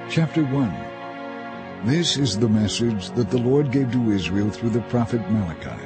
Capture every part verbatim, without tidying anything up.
Chapter one. This is the message that the Lord gave to Israel through the prophet Malachi.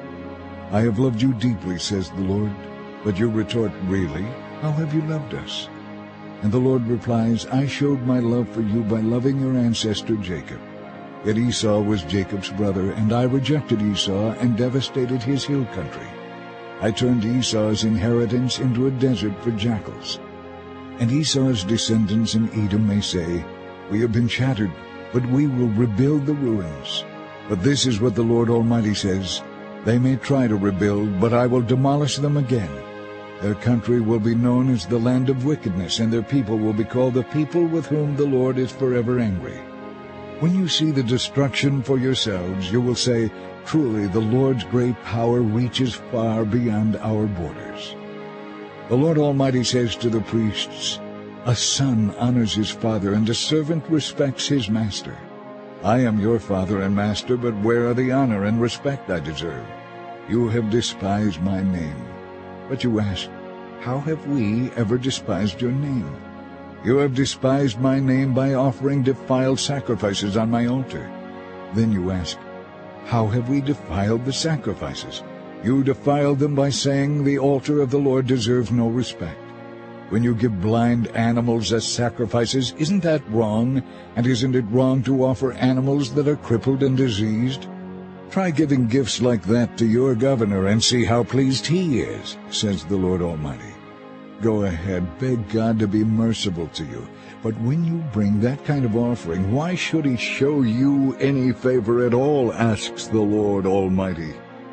I have loved you deeply, says the Lord. But you retort, really? How have you loved us? And the Lord replies, I showed my love for you by loving your ancestor Jacob. Yet Esau was Jacob's brother, and I rejected Esau and devastated his hill country. I turned Esau's inheritance into a desert for jackals. And Esau's descendants in Edom may say, We have been shattered, but we will rebuild the ruins. But this is what the Lord Almighty says, They may try to rebuild, but I will demolish them again. Their country will be known as the land of wickedness, and their people will be called the people with whom the Lord is forever angry. When you see the destruction for yourselves, you will say, Truly the Lord's great power reaches far beyond our borders. The Lord Almighty says to the priests, A son honors his father, and a servant respects his master. I am your father and master, but where are the honor and respect I deserve? You have despised my name. But you ask, How have we ever despised your name? You have despised my name by offering defiled sacrifices on my altar. Then you ask, How have we defiled the sacrifices? You defiled them by saying the altar of the Lord deserves no respect. When you give blind animals as sacrifices, isn't that wrong? And isn't it wrong to offer animals that are crippled and diseased? Try giving gifts like that to your governor and see how pleased he is, says the Lord Almighty. Go ahead, beg God to be merciful to you. But when you bring that kind of offering, why should he show you any favor at all, asks the Lord Almighty.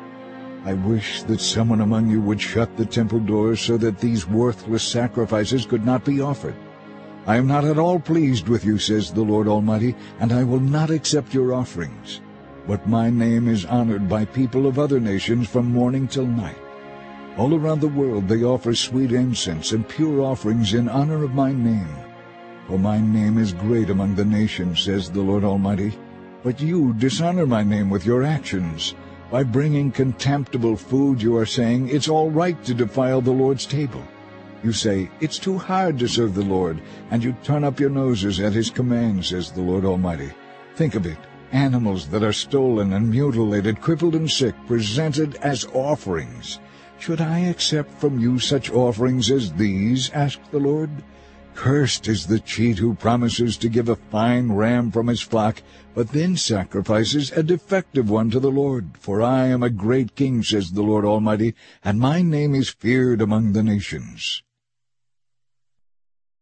I wish that someone among you would shut the temple doors so that these worthless sacrifices could not be offered. I am not at all pleased with you, says the Lord Almighty, and I will not accept your offerings. But my name is honored by people of other nations from morning till night. All around the world they offer sweet incense and pure offerings in honor of my name. For my name is great among the nations, says the Lord Almighty. But you dishonor my name with your actions. By bringing contemptible food, you are saying, It's all right to defile the Lord's table. You say, It's too hard to serve the Lord, and you turn up your noses at his commands, says the Lord Almighty. Think of it. Animals that are stolen and mutilated, crippled and sick, presented as offerings. Should I accept from you such offerings as these? Asked the Lord. Cursed is the cheat who promises to give a fine ram from his flock, but then sacrifices a defective one to the Lord. For I am a great king, says the Lord Almighty, and my name is feared among the nations.